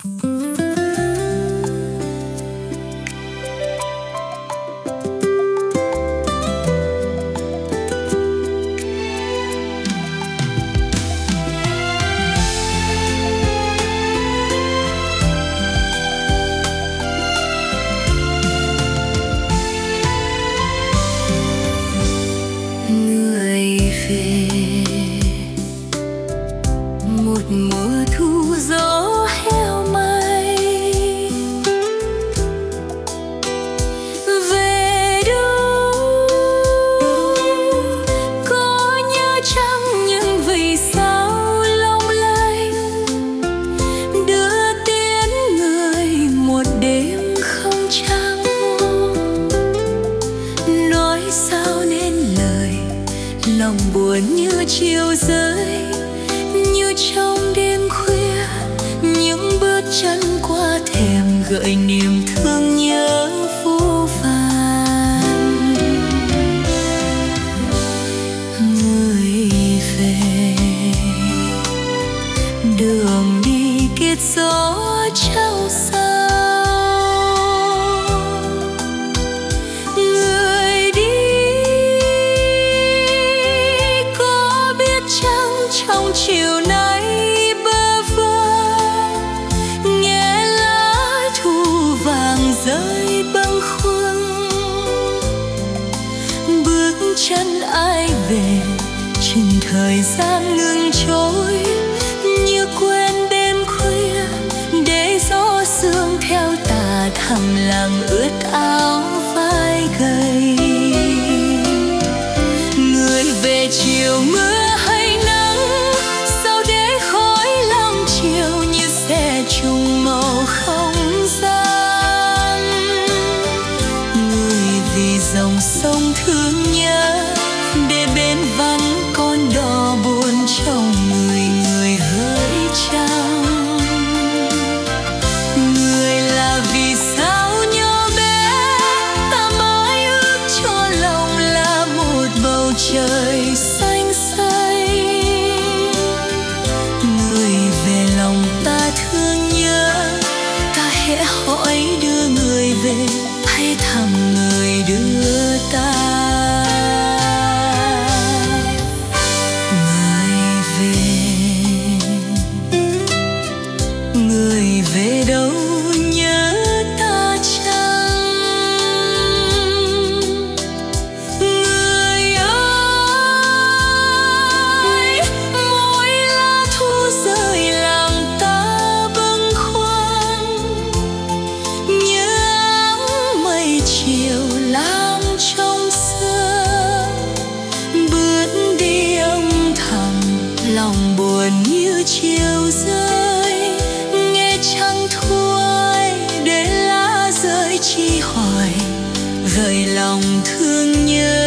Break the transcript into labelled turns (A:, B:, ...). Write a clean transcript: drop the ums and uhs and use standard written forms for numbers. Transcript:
A: Người về một mùa thu gió heo may, về đâu có nhớ chăng nhưng vì sao long lanh đưa tiến người một đêm không trăng. Nói sao nên lời lòng buồn như chiều rơi, như trong đêm khuya những bước chân qua thềm gợi niềm thương nhớ vô vàn. Người về đường đi kết gió trao xa, người đi có biết chăng trong chiều nay bơ vơ nghe lá thu vàng rơi bâng khuâng. Bước chân ai về chừng thời gian ngừng trôi, như quên đêm khuya để gió sương theo tà thầm lặng ướt áo vai gầy. Người về chiều mưa hay nắng, sao để khói lăng chiều như xe trùng màu không gian. Người vì dòng sông thương nhớ để bên vắng con đò buồn trong người người hỡi trăng. Người là vì sao nhỏ bé ta mãi ước cho lòng là một bầu trời xanh xanh. Người về lòng ta thương nhớ, ta hễ hỏi đưa người về hay thầm người đưa ta. Người về đâu nhớ ta chăng? Người ơi, mỗi lá thu rơi làm ta bâng khuâng, nhớ áng mây chiều lam trong sương. Bước đi âm thầm lòng buồn như chiều rơi, chẳng thôi để lá rơi chi hỏi gợi lòng thương nhớ.